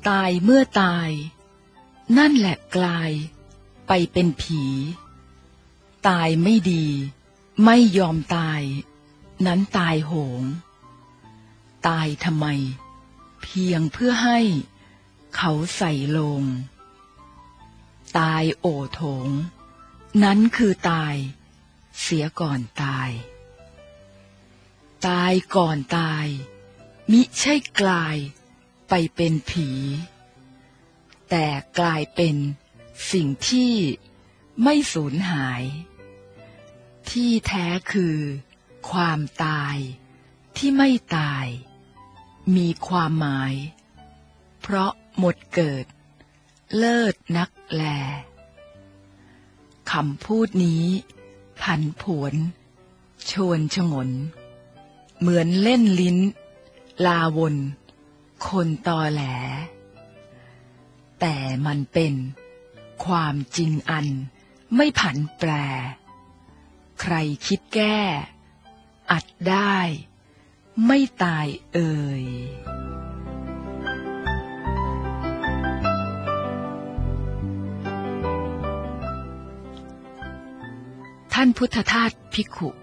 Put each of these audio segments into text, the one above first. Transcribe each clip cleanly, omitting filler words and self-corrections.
ตายเมื่อตายนั่นแหละกลายไปเป็นผีตายไม่ดีไม่ยอมตายนั้นตายโหงตายทำไมเพียงเพื่อให้เขาใส่ลงตายโอโถงนั้นคือตายเสียก่อนตายตายก่อนตายมิใช่กลายไปเป็นผีแต่กลายเป็นสิ่งที่ไม่สูญหายที่แท้คือความตายที่ไม่ตายมีความหมายเพราะหมดเกิดเลิศนักแลคำพูดนี้ผันผวนชวนฉงนเหมือนเล่นลิ้นลาวนคนตอแหลแต่มันเป็นความจริงอันไม่ผันแปรใครคิดแก้อัดได้ไม่ตายเอ่ยท่านพุทธทาสภิกขุ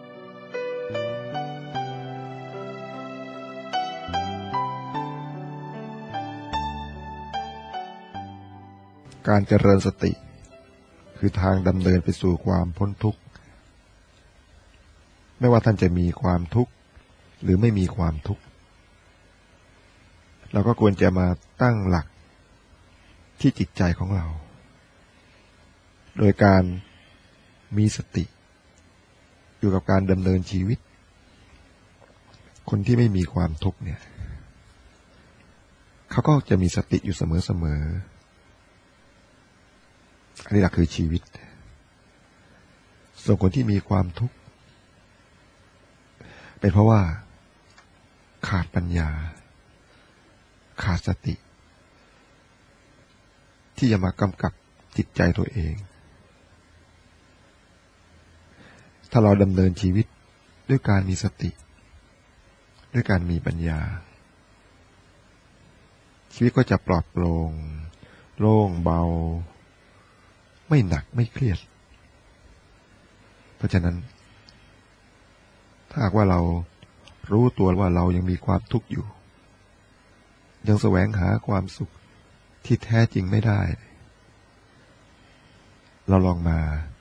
การเจริญสติคือทางดำเนินไปสู่ความพ้นทุกข์ไม่ว่าท่านจะมีความทุกข์หรือไม่มีความทุกข์เราก็ควรจะมาตั้งหลักที่จิตใจของเราโดยการมีสติอยู่กับการดำเนินชีวิตคนที่ไม่มีความทุกข์เนี่ยเขาก็จะมีสติอยู่เสมออันนี้แหละคือชีวิตส่วนคนที่มีความทุกข์เป็นเพราะว่าขาดปัญญาขาดสติที่จะมากำกับจิตใจตัวเองถ้าเราดำเนินชีวิตด้วยการมีสติด้วยการมีปัญญาชีวิตก็จะปลอดโปร่งโล่งเบาไม่หนักไม่เครียดเพราะฉะนั้นถ้าหากว่าเรารู้ตัวว่าเรายังมีความทุกข์อยู่ยังแสวงหาความสุขที่แท้จริงไม่ได้เราลองมา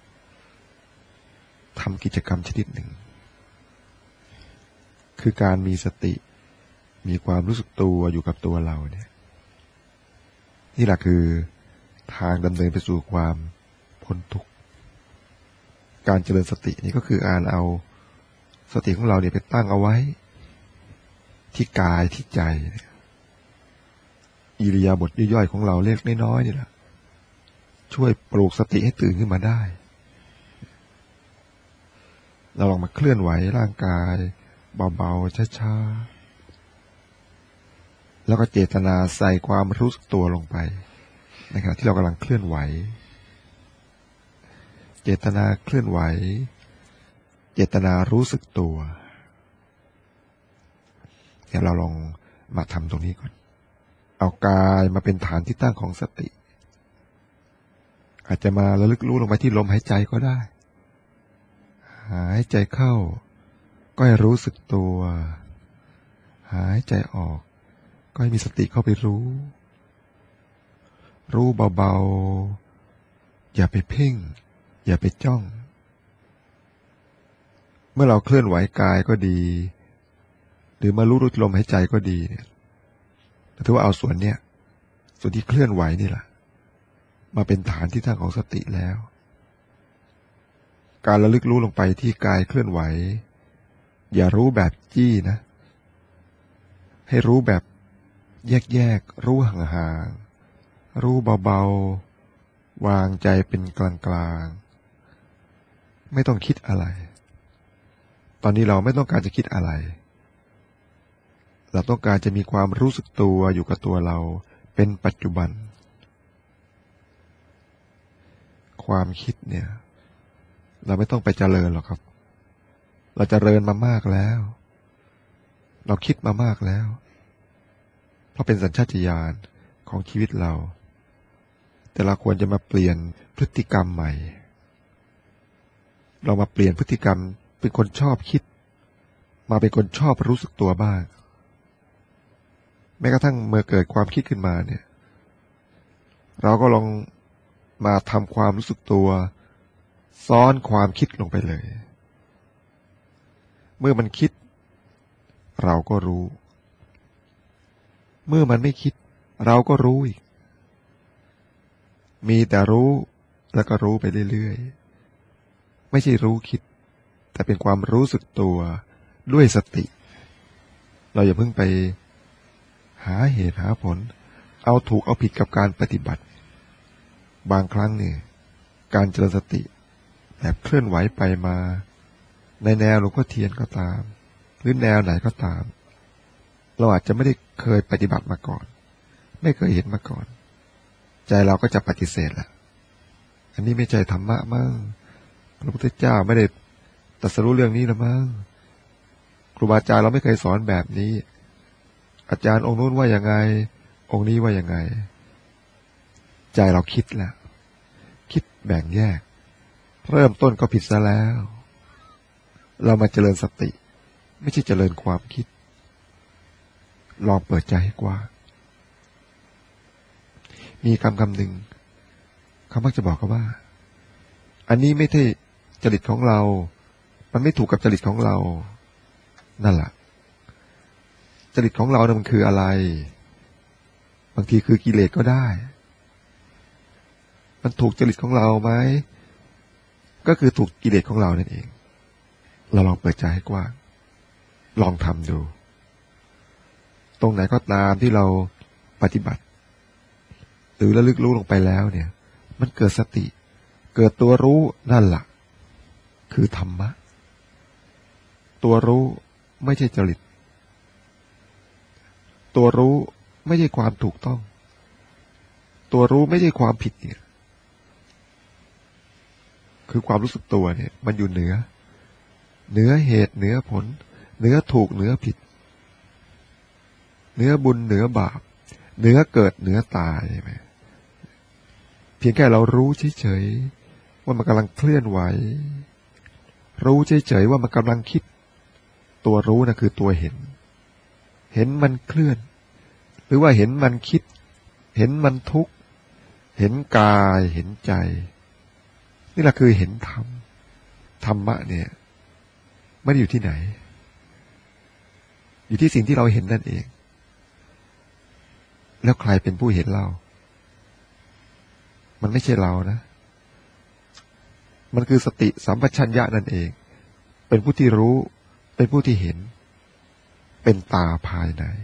ทำกิจกรรมชนิดหนึ่งคือการมีสติมีความรู้สึกตัวอยู่กับตัวเราเนี่ยนี่แหละคือทางดำเนินไปสู่ความพ้นทุกข์การเจริญสตินี่ก็คือการเอาสติของเราเนี่ยไปตั้งเอาไว้ที่กายที่ใจอิริยาบถย่อยๆของเราเล็กน้อยๆนี่แหละช่วยปลูกสติให้ตื่นขึ้นมาได้เราลองมาเคลื่อนไหวร่างกายเบาๆช้าๆแล้วก็เจตนาใส่ความรู้สึกตัวลงไปในขณะที่เรากำลังเคลื่อนไหวเจตนาเคลื่อนไหวเจตนารู้สึกตัวเดี๋ยวเราลองมาทำตรงนี้ก่อนเอากายมาเป็นฐานที่ตั้งของสติอาจจะมาระลึกรู้ลงไปที่ลมหายใจก็ได้หายใจเข้าก็ให้รู้สึกตัวหายใจออกก็ให้มีสติเข้าไปรู้เบาๆอย่าไปเพ่งอย่าไปจ้องเมื่อเราเคลื่อนไหวกายก็ดีหรือมารู้ลมหายใจก็ดีเนี่ยถือว่าเอาส่วนที่เคลื่อนไหวนี่แหละมาเป็นฐานที่ตั้งของสติแล้วการระลึกรู้ลงไปที่กายเคลื่อนไหวอย่ารู้แบบจี้นะให้รู้แบบแยกรู้ห่างๆรู้เบาๆวางใจเป็นกลางๆไม่ต้องคิดอะไรตอนนี้เราไม่ต้องการจะคิดอะไรเราต้องการจะมีความรู้สึกตัวอยู่กับตัวเราเป็นปัจจุบันความคิดเนี่ยเราไม่ต้องไปเจริญหรอกครับเราเจริญมามากแล้วเราคิดมามากแล้วเพราะเป็นสัญชาตญาณของชีวิตเราแต่เราควรจะมาเปลี่ยนพฤติกรรมใหม่เรามาเปลี่ยนพฤติกรรมเป็นคนชอบคิดมาเป็นคนชอบรู้สึกตัวบ้างแม้กระทั่งเมื่อเกิดความคิดขึ้นมาเนี่ยเราก็ลองมาทำความรู้สึกตัวซ้อนความคิดลงไปเลยเมื่อมันคิดเราก็รู้เมื่อมันไม่คิดเราก็รู้อีกมีแต่รู้แล้วก็รู้ไปเรื่อยๆไม่ใช่รู้คิดแต่เป็นความรู้สึกตัวด้วยสติเราอย่าเพิ่งไปหาเหตุหาผลเอาถูกเอาผิดกับการปฏิบัติบางครั้งเนี่ยการเจริญสติแบบเคลื่อนไหวไปมาในแนวหลวงพ่อเทียนก็ตามหรือแนวไหนก็ตามเราอาจจะไม่ได้เคยปฏิบัติมาก่อนไม่เคยเห็นมาก่อนใจเราก็จะปฏิเสธแหละอันนี้ไม่ใช่ธรรมะมั้งพระพุทธเจ้าไม่ได้ตรัสรู้เรื่องนี้หรือมั้งครูบาอาจารย์เราไม่เคยสอนแบบนี้อาจารย์องค์นู้นว่ายังไงองค์นี้ว่ายังไงใจเราคิดแล้วคิดแบ่งแยกเริ่มต้นก็ผิดซะแล้วเรามาเจริญสติไม่ใช่เจริญความคิดลองเปิดใจให้กว้างมีคำหนึ่งเขามักจะบอกกันว่าอันนี้ไม่ใช่จริตของเรามันไม่ถูกกับจริตของเรานั่นแหละจริตของเราเนี่ยมันคืออะไรบางทีคือกิเลสก็ได้มันถูกจริตของเราไหมก็คือถูกกิเลสของเรานั่นเองเราลองเปิดใจให้กว้างลองทำดูตรงไหนก็ตามที่เราปฏิบัติหรือระลึกรู้ลงไปแล้วเนี่ยมันเกิดสติเกิดตัวรู้นั่นแหละคือธรรมะตัวรู้ไม่ใช่จริตตัวรู้ไม่ใช่ความถูกต้องตัวรู้ไม่ใช่ความผิดเนี่ยคือความรู้สึกตัวเนี่ยมันอยู่เหนือเหตุเหนือผลเหนือถูกเหนือผิดเหนือบุญเหนือบาปเหนือเกิดเหนือตายใช่ไหมเพียงแค่เรารู้เฉยๆว่ามันกำลังเคลื่อนไหวรู้เฉยๆว่ามันกำลังคิดตัวรู้นะคือตัวเห็นมันเคลื่อนหรือว่าเห็นมันคิดเห็นมันทุกข์เห็นกายเห็นใจนี่แหละคือเห็นธรรมะเนี่ยไม่ได้อยู่ที่ไหนอยู่ที่สิ่งที่เราเห็นนั่นเองแล้วใครเป็นผู้เห็นเรามันไม่ใช่เรานะมันคือสติสัมปชัญญะนั่นเองเป็นผู้ที่รู้เป็นผู้ที่เห็นเป็นตาภายใน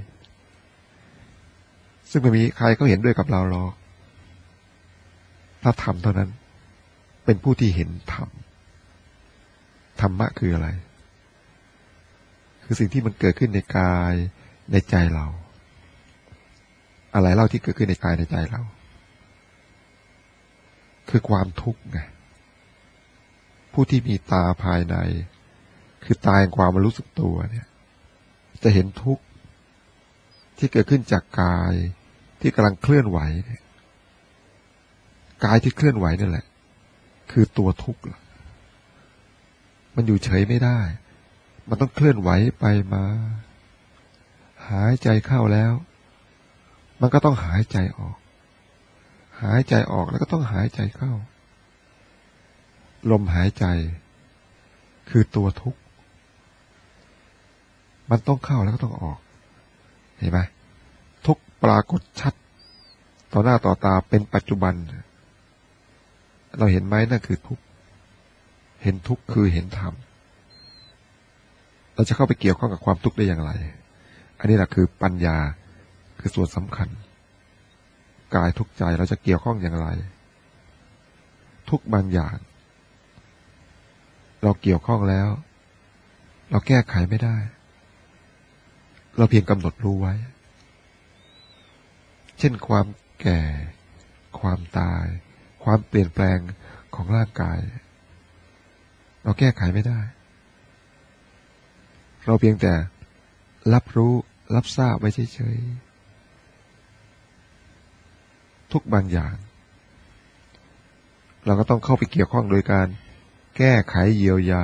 ซึ่งไม่มีใครเขาเห็นด้วยกับเราหรอกถ้าธรรมเท่านั้นเป็นผู้ที่เห็นธรรมธรรมะคืออะไรคือสิ่งที่มันเกิดขึ้นในกายในใจเราอะไรเล่าที่เกิดขึ้นในกายในใจเราคือความทุกข์ไงผู้ที่มีตาภายในคือตาแห่งความรู้สึกตัวเนี่ยจะเห็นทุกข์ที่เกิดขึ้นจากกายที่กำลังเคลื่อนไหวเนี่ยกายที่เคลื่อนไหวนั่นแหละคือตัวทุกข์มันอยู่เฉยไม่ได้มันต้องเคลื่อนไหวไปมาหายใจเข้าแล้วมันก็ต้องหายใจออกหายใจออกแล้วก็ต้องหายใจเข้าลมหายใจคือตัวทุกข์มันต้องเข้าแล้วก็ต้องออกเห็นไหมทุกข์ปรากฏชัดต่อหน้าต่อตาเป็นปัจจุบันเราเห็นไหมนั่นคือทุกข์เห็นทุกข์คือเห็นธรรมเราจะเข้าไปเกี่ยวข้องกับความทุกข์ได้อย่างไรอันนี้แหละคือปัญญาคือส่วนสำคัญกายทุกข์ใจเราจะเกี่ยวข้องอย่างไรทุกบางอย่างเราเกี่ยวข้องแล้วเราแก้ไขไม่ได้เราเพียงกำหนดรู้ไว้เช่นความแก่ความตายความเปลี่ยนแปลงของร่างกายเราแก้ไขไม่ได้เราเพียงแต่รับรู้รับทราบไว้เฉยทุกข์บางอย่างเราก็ต้องเข้าไปเกี่ยวข้องโดยการแก้ไขเยียวยา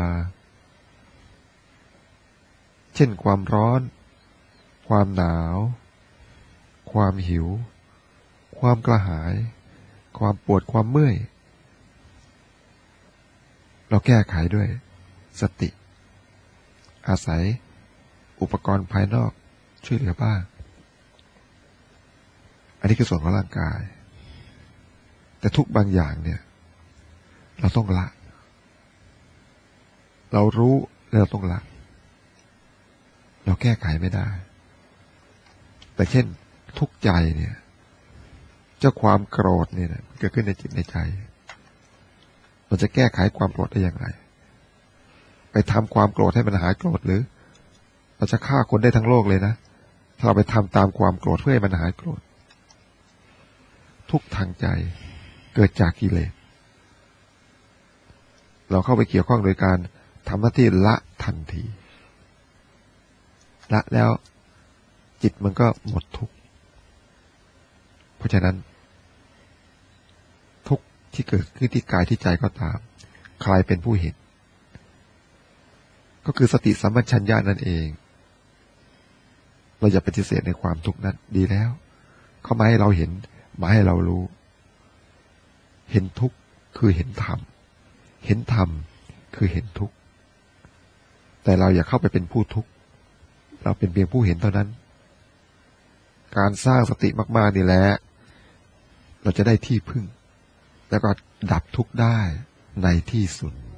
เช่นความร้อนความหนาวความหิวความกระหายความปวดความเมื่อยเราแก้ไขด้วยสติอาศัยอุปกรณ์ภายนอกช่วยเหลือบ้างอันนี้คือส่วนของร่างกายแต่ทุกบางอย่างเนี่ยเราต้องละเรารู้แล้วเราต้องละเราแก้ไขไม่ได้แต่เช่นทุกข์ใจเนี่ยเจ้าความโกรธเนี่ยเกิดขึ้นในจิตในใจเราจะแก้ไขความโกรธได้อย่างไรไปทำความโกรธให้มันหายโกรธหรือเราจะฆ่าคนได้ทั้งโลกเลยนะถ้าเราไปทำตามความโกรธเพื่อให้มันหายโกรธทุกข์ทางใจเกิดจากกิเลสเราเข้าไปเกี่ยวข้องโดยการทำหน้าที่ละทันทีละแล้วจิตมันก็หมดทุกข์เพราะฉะนั้นทุกข์ที่เกิดขึ้นที่กายที่ใจก็ตามใครเป็นผู้เห็นก็คือสติสัมปชัญญะนั่นเองเราอย่าปฏิเสธในความทุกข์นั้นดีแล้วเขามาให้เราเห็นมาให้เรารู้เห็นทุกข์คือเห็นธรรมเห็นธรรมคือเห็นทุกข์แต่เราอย่าเข้าไปเป็นผู้ทุกข์เราเป็นเพียงผู้เห็นเท่านั้นการสร้างสติมากๆนี่แหละเราจะได้ที่พึ่งแล้วก็ดับทุกข์ได้ในที่สุด